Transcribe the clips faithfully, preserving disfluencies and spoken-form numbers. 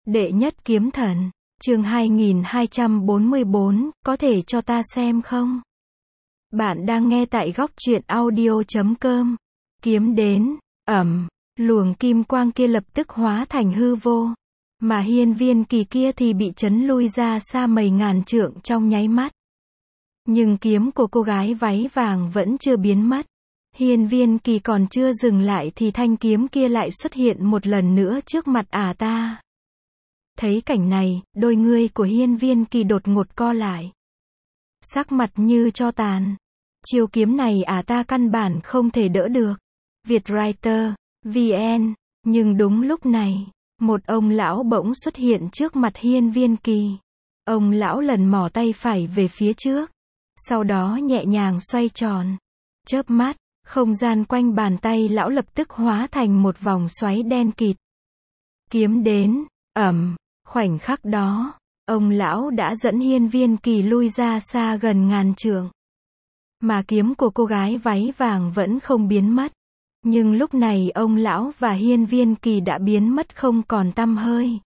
Đệ nhất kiếm thần, chương hai nghìn hai trăm bốn mươi bốn, có thể cho ta xem không? Bạn đang nghe tại góc truyện audio chấm com. Kiếm đến, ầm, luồng kim quang kia lập tức hóa thành hư vô. Mà hiên viên kỳ kia thì bị chấn lui ra xa mấy ngàn trượng trong nháy mắt. Nhưng kiếm của cô gái váy vàng vẫn chưa biến mất. Hiên viên kỳ còn chưa dừng lại thì thanh kiếm kia lại xuất hiện một lần nữa trước mặt ả ta. Thấy cảnh này, đôi ngươi của hiên viên kỳ đột ngột co lại. Sắc mặt như tro tàn. Chiêu kiếm này ả ta căn bản không thể đỡ được. Vietwriter, vê en. Nhưng đúng lúc này, một ông lão bỗng xuất hiện trước mặt hiên viên kỳ. Ông lão lần mò tay phải về phía trước. Sau đó nhẹ nhàng xoay tròn. Chớp mắt, không gian quanh bàn tay lão lập tức hóa thành một vòng xoáy đen kịt. Kiếm đến, ầm. Khoảnh khắc đó, ông lão đã dẫn hiên viên kỳ lui ra xa gần ngàn trượng. Mà kiếm của cô gái váy vàng vẫn không biến mất. Nhưng lúc này ông lão và hiên viên kỳ đã biến mất không còn tăm hơi.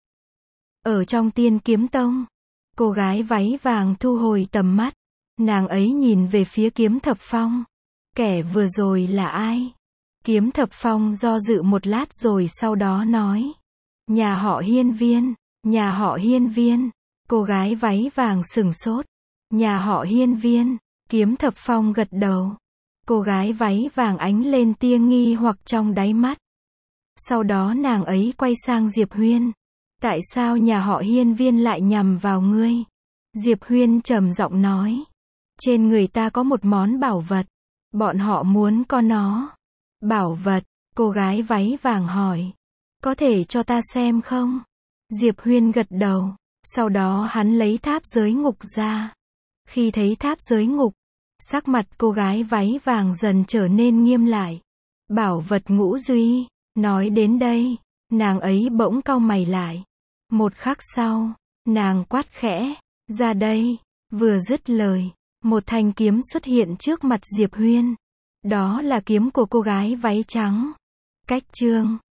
Ở trong Tiên Kiếm Tông, cô gái váy vàng thu hồi tầm mắt. Nàng ấy nhìn về phía Kiếm Thập Phong. Kẻ vừa rồi là ai? Kiếm Thập Phong do dự một lát rồi sau đó nói. Nhà họ Hiên Viên. Nhà họ Hiên Viên. Cô gái váy vàng sửng sốt. Nhà họ Hiên Viên. Kiếm Thập Phong gật đầu. Cô gái váy vàng ánh lên tia nghi hoặc trong đáy mắt. Sau đó nàng ấy quay sang Diệp Huyên. Tại sao nhà họ Hiên Viên lại nhằm vào ngươi? Diệp Huyên trầm giọng nói. Trên người ta có một món bảo vật. Bọn họ muốn có nó. Bảo vật? Cô gái váy vàng hỏi. Có thể cho ta xem không? Diệp Huyên gật đầu. Sau đó hắn lấy tháp giới ngục ra. Khi thấy tháp giới ngục, sắc mặt cô gái váy vàng dần trở nên nghiêm lại. Bảo vật ngũ duy. Nói đến đây, nàng ấy bỗng cau mày lại. Một khắc sau, nàng quát khẽ. Ra đây. Vừa dứt lời, một thanh kiếm xuất hiện trước mặt Diệp Huyên. Đó là kiếm của cô gái váy trắng. Cách chương